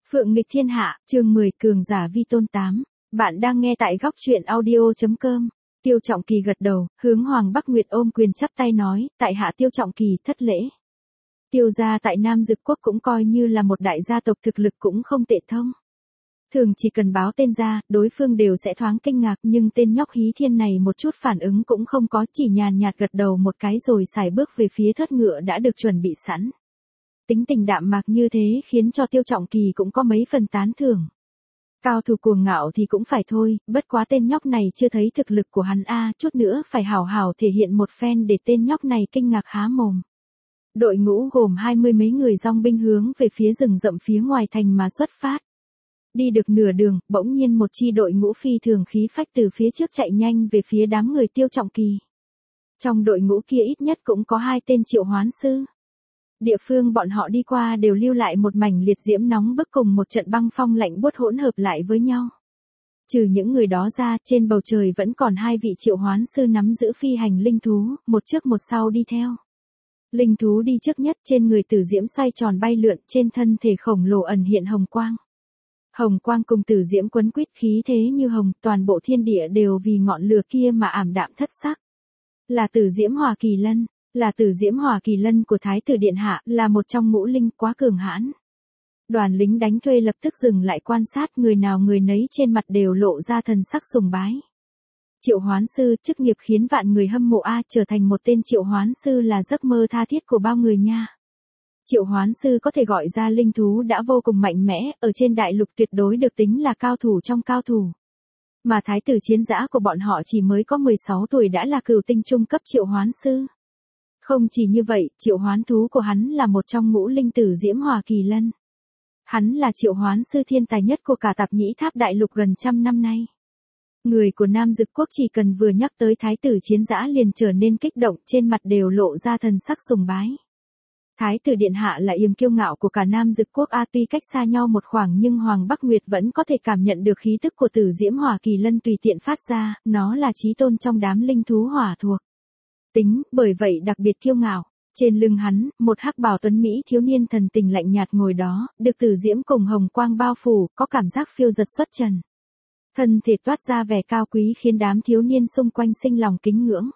Phượng nghịch thiên hạ, chương 10 cường giả vi tôn 8. Bạn đang nghe tại góc truyện audio.com. Tiêu Trọng Kỳ gật đầu, hướng Hoàng Bắc Nguyệt ôm quyền chắp tay nói, tại hạ Tiêu Trọng Kỳ thất lễ. Tiêu gia tại Nam Dực Quốc cũng coi như là một đại gia tộc thực lực cũng không tệ thông. Thường chỉ cần báo tên ra, đối phương đều sẽ thoáng kinh ngạc, nhưng tên nhóc Hí Thiên này một chút phản ứng cũng không có, chỉ nhàn nhạt gật đầu một cái rồi sải bước về phía thất ngựa đã được chuẩn bị sẵn. Tính tình đạm mạc như thế khiến cho Tiêu Trọng Kỳ cũng có mấy phần tán thưởng. Cao thủ cuồng ngạo thì cũng phải thôi, bất quá tên nhóc này chưa thấy thực lực của hắn chút nữa phải hảo hảo thể hiện một phen để tên nhóc này kinh ngạc há mồm. Đội ngũ gồm 20 mấy người dòng binh hướng về phía rừng rậm phía ngoài thành mà xuất phát. Đi được nửa đường, bỗng nhiên một chi đội ngũ phi thường khí phách từ phía trước chạy nhanh về phía đám người Tiêu Trọng Kỳ. Trong đội ngũ kia ít nhất cũng có 2 tên triệu hoán sư. Địa phương bọn họ đi qua đều lưu lại một mảnh liệt diễm nóng bức cùng một trận băng phong lạnh buốt hỗn hợp lại với nhau. Trừ những người đó ra, trên bầu trời vẫn còn 2 vị triệu hoán sư nắm giữ phi hành linh thú, một trước một sau đi theo. Linh thú đi trước nhất, trên người tử diễm xoay tròn bay lượn, trên thân thể khổng lồ ẩn hiện hồng quang. Hồng quang cùng tử diễm quấn quýt khí thế như hồng, toàn bộ thiên địa đều vì ngọn lửa kia mà ảm đạm thất sắc. Là tử diễm Hỏa Kỳ Lân. Là tử diễm Hỏa Kỳ Lân của Thái tử Điện Hạ, là một trong ngũ linh quá cường hãn. Đoàn lính đánh thuê lập tức dừng lại quan sát, người nào người nấy trên mặt đều lộ ra thần sắc sùng bái. Triệu hoán sư, chức nghiệp khiến vạn người hâm mộ trở thành một tên triệu hoán sư là giấc mơ tha thiết của bao người nha. Triệu hoán sư có thể gọi ra linh thú đã vô cùng mạnh mẽ, ở trên đại lục tuyệt đối được tính là cao thủ trong cao thủ. Mà thái tử chiến dã của bọn họ chỉ mới có 16 tuổi đã là cửu tinh trung cấp triệu hoán sư. Không chỉ như vậy, triệu hoán thú của hắn là một trong ngũ linh tử diễm Hỏa Kỳ Lân. Hắn là triệu hoán sư thiên tài nhất của cả Tạp Nhĩ Tháp đại lục gần trăm năm nay. Người của Nam Dực Quốc chỉ cần vừa nhắc tới thái tử chiến dã liền trở nên kích động, trên mặt đều lộ ra thần sắc sùng bái. Thái tử Điện Hạ là yểm kiêu ngạo của cả Nam Dực Quốc tuy cách xa nhau một khoảng nhưng Hoàng Bắc Nguyệt vẫn có thể cảm nhận được khí tức của tử diễm Hỏa Kỳ Lân tùy tiện phát ra, nó là chí tôn trong đám linh thú hỏa thuộc. Tính, bởi vậy đặc biệt kiêu ngạo. Trên lưng hắn, một hắc bào tuấn Mỹ thiếu niên thần tình lạnh nhạt ngồi đó, được tử diễm cùng hồng quang bao phủ, có cảm giác phiêu dật xuất trần. Thân thể toát ra vẻ cao quý khiến đám thiếu niên xung quanh sinh lòng kính ngưỡng.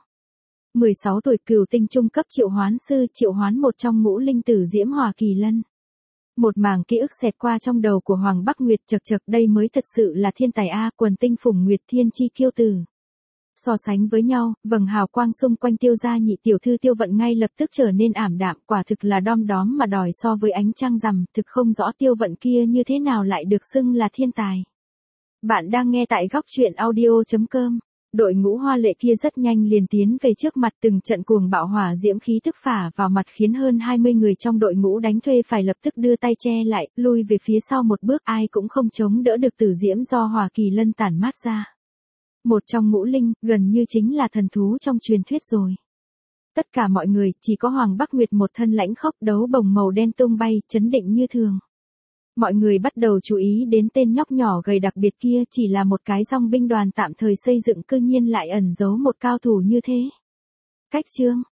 16 tuổi cửu tinh trung cấp triệu hoán sư, triệu hoán một trong ngũ linh tử diễm Hỏa Kỳ Lân. Một mảng ký ức xẹt qua trong đầu của Hoàng Bắc Nguyệt, chật đây mới thật sự là thiên tài quần tinh phùng nguyệt thiên chi kiêu tử. So sánh với nhau, vầng hào quang xung quanh Tiêu gia nhị tiểu thư Tiêu Vận ngay lập tức trở nên ảm đạm, quả thực là đom đóm mà đòi so với ánh trăng rằm, thực không rõ Tiêu Vận kia như thế nào lại được xưng là thiên tài. Bạn đang nghe tại góc truyện audio.com. Đội ngũ hoa lệ kia rất nhanh liền tiến về trước mặt, từng trận cuồng bạo hỏa diễm khí tức phả vào mặt khiến hơn 20 người trong đội ngũ đánh thuê phải lập tức đưa tay che lại, lui về phía sau một bước, ai cũng không chống đỡ được tử diễm do Hỏa Kỳ Lân tản mát ra. Một trong ngũ linh, gần như chính là thần thú trong truyền thuyết rồi. Tất cả mọi người, chỉ có Hoàng Bắc Nguyệt một thân lãnh khốc, đấu bồng màu đen tung bay, chấn định như thường. Mọi người bắt đầu chú ý đến tên nhóc nhỏ gầy đặc biệt kia, chỉ là một cái dòng binh đoàn tạm thời xây dựng cư nhiên lại ẩn giấu một cao thủ như thế. Cách chương,